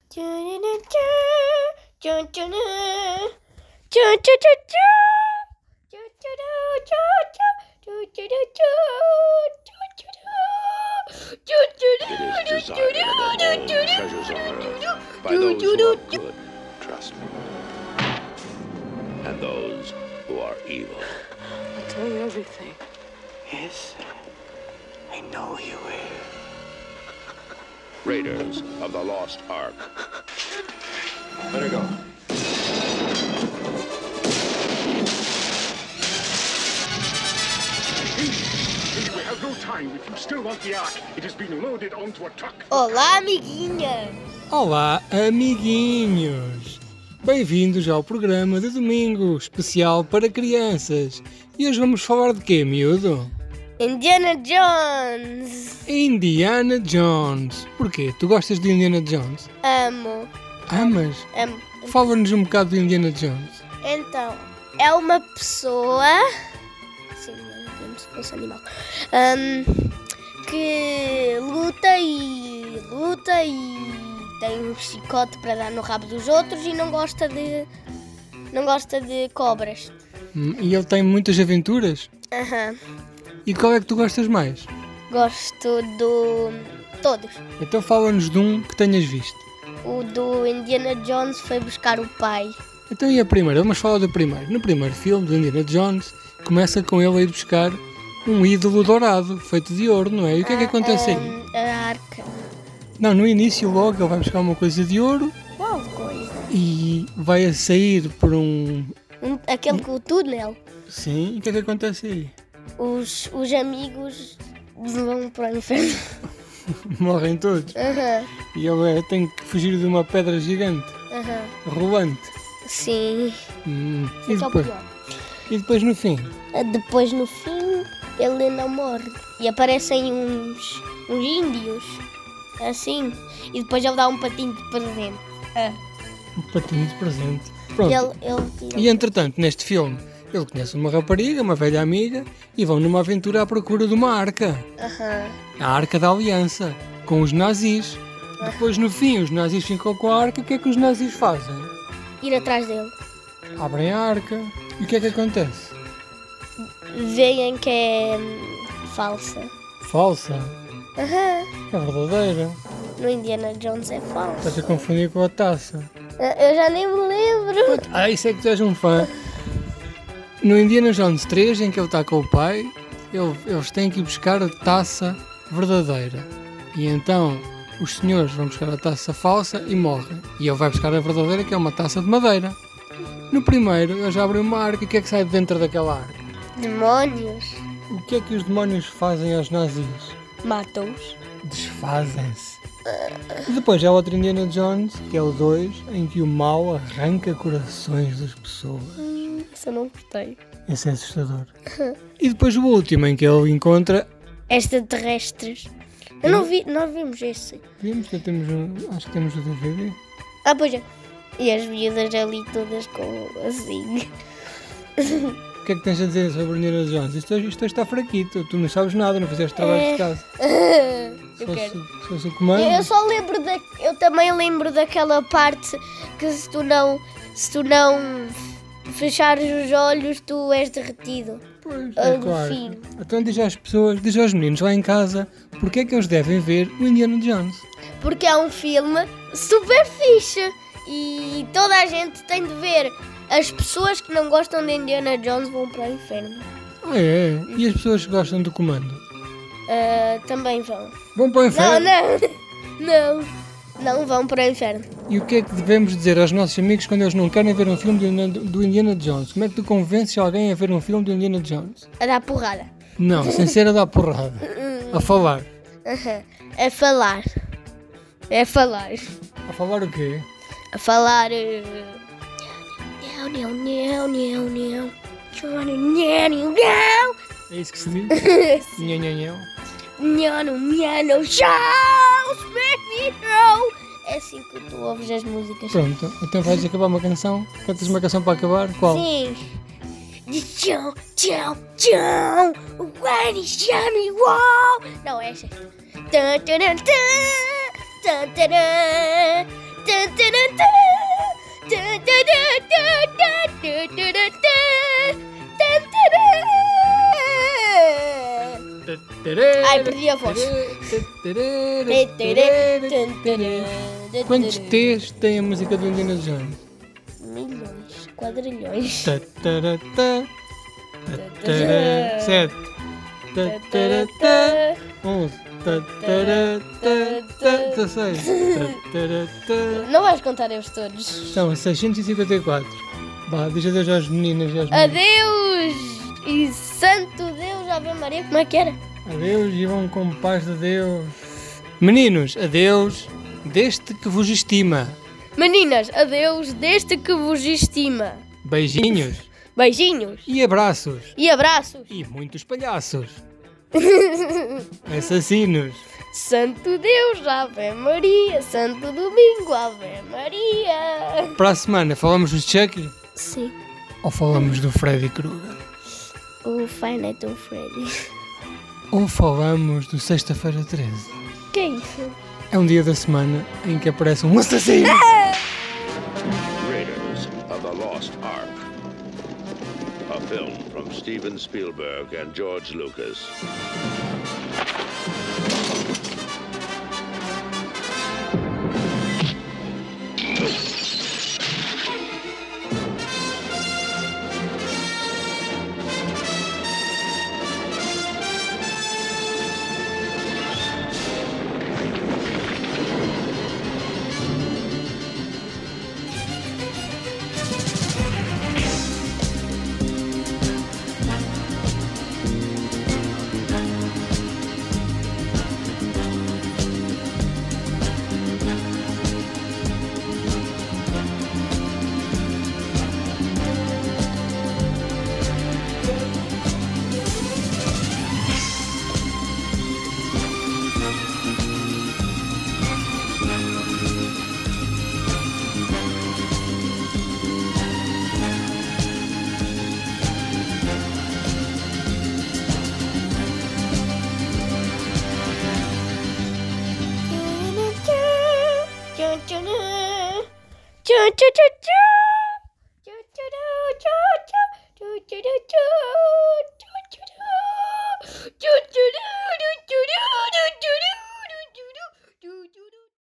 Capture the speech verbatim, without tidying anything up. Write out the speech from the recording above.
It is desired that all treasures on earth by those who are good, trust me, and those who are evil. I'll tell you everything. Yes, I know you will. Raiders of the Lost Ark. Let her go. We have no time. If you still want the Ark, it has been loaded onto a truck. Olá, amiguinhas! Olá, amiguinhos! Bem-vindos ao programa de domingo, especial para crianças. E hoje vamos falar de quê, miúdo? Indiana Jones! Indiana Jones. Porquê? Tu gostas de Indiana Jones? Amo. Amas? Amo. Fala-nos um bocado de Indiana Jones. Então, é uma pessoa... Sim, como se fosse animal. Ahm, que luta e... luta e... tem um chicote para dar no rabo dos outros e não gosta de... não gosta de cobras. Hum, E ele tem muitas aventuras? Aham. E qual é que tu gostas mais? Gosto do... todos. Então fala-nos de um que tenhas visto. O do Indiana Jones foi buscar o pai. Então e a primeira? Vamos falar do primeiro. No primeiro filme de Indiana Jones, começa com ele a ir buscar um ídolo dourado, feito de ouro, não é? E o que é que acontece aí? Ahm, a arca. Não, no início logo ele vai buscar uma coisa de ouro Qual coisa? e vai a sair por um... Um, aquele com o túnel. Sim, e o que é que acontece aí? Os, os amigos vão para o inferno. Morrem todos. Aham, E ele é, tem que fugir de uma pedra gigante, aham. rolante. Sim. Hum, E, Fica o depois, pior. e depois no fim? Depois no fim ele não morre. E aparecem uns, uns índios. Assim. E depois ele dá um patinho de presente. Ah. Um patinho de presente. Pronto. Ele, ele tira. E entretanto, neste filme, ele conhece uma rapariga, uma velha amiga, e vão numa aventura à procura de uma arca. Aham. A Arca da Aliança, com os nazis. Depois, no fim, os nazis ficam com a arca. O que é que os nazis fazem? Ir atrás dele. Abrem a arca. E o que é que acontece? Veem que é hum, falsa. Falsa. Aham. É verdadeira. No Indiana Jones é falsa. Estás a confundir com a taça. Eu já nem me lembro. Ah, isso é que tu és um fã. No Indiana Jones três, em que ele está com o pai, ele- eles têm que ir buscar a taça verdadeira. E então os senhores vão buscar a taça falsa e morrem. E ele vai buscar a verdadeira, que é uma taça de madeira. No primeiro, eles abrem uma arca. E o que é que sai de dentro daquela arca? Demónios. O que é que os demónios fazem aos nazis? Matam-os. Desfazem-se. E depois há outro Indiana Jones, que é o dois, em que o mal arranca corações das pessoas. Hum, isso eu não gostei. Esse é assustador. E depois o último, em que ele encontra... Extraterrestres. Eu não vi, nós vimos esse. Vimos que temos um, acho que temos o D V D. Ah, pois é. E as miúdas ali todas com assim. O que é que tens a dizer sobre o Indiana Jones? Isto, isto está fraquito, tu não sabes nada, não fizeste trabalho É. de casa. Se Eu fosse, quero. se fosse o comando... Eu só lembro da. Eu também lembro daquela parte que se tu não. Se tu não fechares os olhos, tu és derretido. Pois, Ah, é do claro. fim. Então diz às pessoas, diz aos meninos lá em casa, porque é que eles devem ver o Indiana Jones. Porque é um filme super fixe. E toda a gente tem de ver. As pessoas que não gostam de Indiana Jones vão para o inferno. Ah é? E as pessoas que gostam do comando? Ah, também vão. Vão para o Não, inferno? não. Não. Não vão para o inferno. E o que é que devemos dizer aos nossos amigos quando eles não querem ver um filme do Indiana, do Indiana Jones? Como é que tu convences alguém a ver um filme do Indiana Jones? A dar porrada. Não, sem ser a dar porrada. A falar. Aham. A falar. É falar. A falar o quê? A falar. eh, Não, não, não, não, não. Não, não, não. É isso que se diz? Nhã, nhã, nhã. Não, não, não, não. Show! Baby, no! É assim que tu ouves as músicas. Pronto, então vais acabar uma canção? Cantas uma canção para acabar? Qual? Sim. Tchau, tchau, tchau. When is Johnny Wall? Não, é essa. Tan, tan, tan, tan, tan, tan, tan, Ai, perdi a voz. Quantos T's tem a música do Indiana Jones? Milhões, quadrilhões. Ta, tara, ta, ta, tara, sete. Ta, tara, ta, onze. Ta, tara, ta, ta, dezasseis. Ta, tara, ta. Não vais contar eles todos. São seiscentos e cinquenta e quatro. Vá, diz adeus às meninas e aos meninos. Adeus! E santo Deus, Ave Maria, como é que era? Adeus e vão com paz de Deus. Meninos, adeus, deste que vos estima. Meninas, adeus, deste que vos estima. Beijinhos Beijinhos e abraços. e abraços. E muitos palhaços. Assassinos. Santo Deus, Ave Maria. Santo Domingo, Ave Maria. Para a semana falamos do Chucky Sim, ou falamos do Freddy Krueger? o Five Nights at Freddy. Ou falamos do Sexta-feira treze? Que é isso? É um dia da semana em que aparece um assassino. Raiders of the Lost Ark. A film from Steven Spielberg and George Lucas.